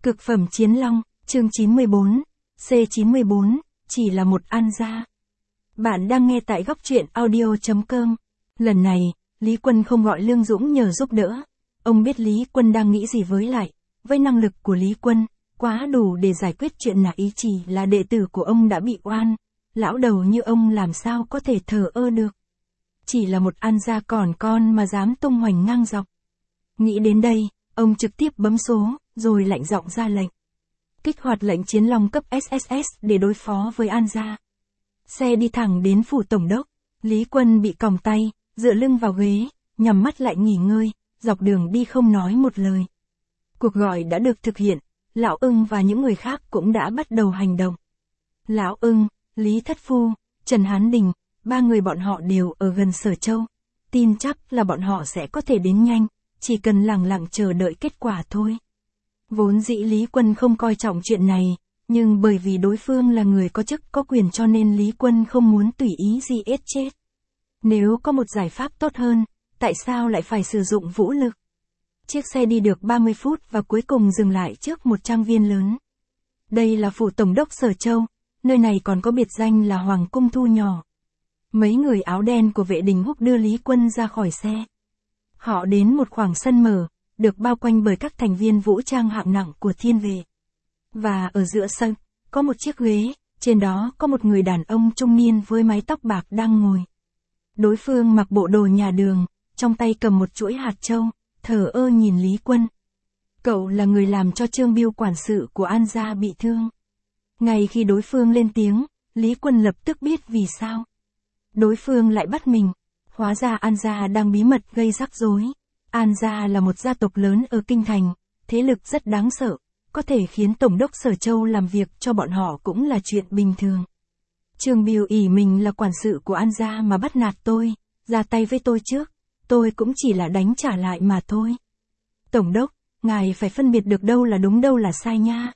Cực phẩm chiến long, chương 94, C94, chỉ là một An gia. Bạn đang nghe tại góc truyện audio.com. Lần này, Lý Quân không gọi Lương Dũng nhờ giúp đỡ. Ông biết Lý Quân đang nghĩ gì với năng lực của Lý Quân, quá đủ để giải quyết chuyện là ý chỉ là đệ tử của ông đã bị oan. Lão đầu như ông làm sao có thể thờ ơ được. Chỉ là một An gia còn con mà dám tung hoành ngang dọc. Nghĩ đến đây, ông trực tiếp bấm số, rồi lạnh giọng ra lệnh. Kích hoạt lệnh chiến long cấp SSS để đối phó với An gia. Xe đi thẳng đến phủ tổng đốc, Lý Quân bị còng tay, dựa lưng vào ghế, nhắm mắt lại nghỉ ngơi, dọc đường đi không nói một lời. Cuộc gọi đã được thực hiện, Lão Ưng và những người khác cũng đã bắt đầu hành động. Lão Ưng, Lý Thất Phu, Trần Hán Đình, ba người bọn họ đều ở gần Sở Châu. Tin chắc là bọn họ sẽ có thể đến nhanh, chỉ cần lặng lặng chờ đợi kết quả thôi. Vốn dĩ Lý Quân không coi trọng chuyện này, nhưng bởi vì đối phương là người có chức có quyền cho nên Lý Quân không muốn tùy ý giết chết. Nếu có một giải pháp tốt hơn, tại sao lại phải sử dụng vũ lực? Chiếc xe đi được 30 phút và cuối cùng dừng lại trước một trang viên lớn. Đây là phủ tổng đốc Sở Châu, nơi này còn có biệt danh là Hoàng Cung Thu nhỏ. Mấy người áo đen của vệ đình húc đưa Lý Quân ra khỏi xe. Họ đến một khoảng sân mở, được bao quanh bởi các thành viên vũ trang hạng nặng của thiên vệ. Và ở giữa sân, có một chiếc ghế, trên đó có một người đàn ông trung niên với mái tóc bạc đang ngồi. Đối phương mặc bộ đồ nhà đường, trong tay cầm một chuỗi hạt châu, thờ ơ nhìn Lý Quân. Cậu là người làm cho Trương Biêu quản sự của An gia bị thương. Ngay khi đối phương lên tiếng, Lý Quân lập tức biết vì sao. Đối phương lại bắt mình. Hóa ra An gia đang bí mật gây rắc rối. An gia là một gia tộc lớn ở Kinh Thành, thế lực rất đáng sợ, có thể khiến Tổng đốc Sở Châu làm việc cho bọn họ cũng là chuyện bình thường. Trương Biêu ỷ mình là quản sự của An gia mà bắt nạt tôi, ra tay với tôi trước, tôi cũng chỉ là đánh trả lại mà thôi. Tổng đốc, ngài phải phân biệt được đâu là đúng đâu là sai nha.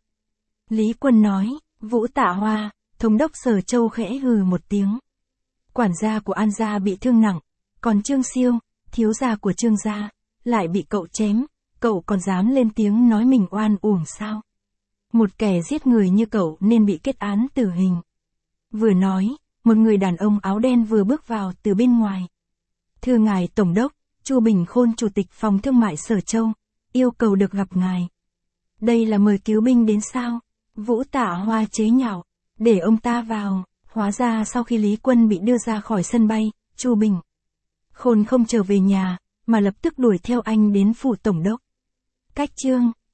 Lý Quân nói. Vũ Tạ Hoa, Thống đốc Sở Châu khẽ hừ một tiếng. Quản gia của An gia bị thương nặng, còn Trương Siêu, thiếu gia của Trương gia, lại bị cậu chém, cậu còn dám lên tiếng nói mình oan uổng sao? Một kẻ giết người như cậu nên bị kết án tử hình. Vừa nói, một người đàn ông áo đen vừa bước vào từ bên ngoài. Thưa ngài Tổng đốc, Chu Bình Khôn Chủ tịch Phòng Thương mại Sở Châu, yêu cầu được gặp ngài. Đây là mời cứu binh đến sao? Vũ Tạ Hoa chế nhạo, để ông ta vào. Hóa ra sau khi Lý Quân bị đưa ra khỏi sân bay, Chu Bình Khôn không trở về nhà, mà lập tức đuổi theo anh đến phủ tổng đốc. Cách chương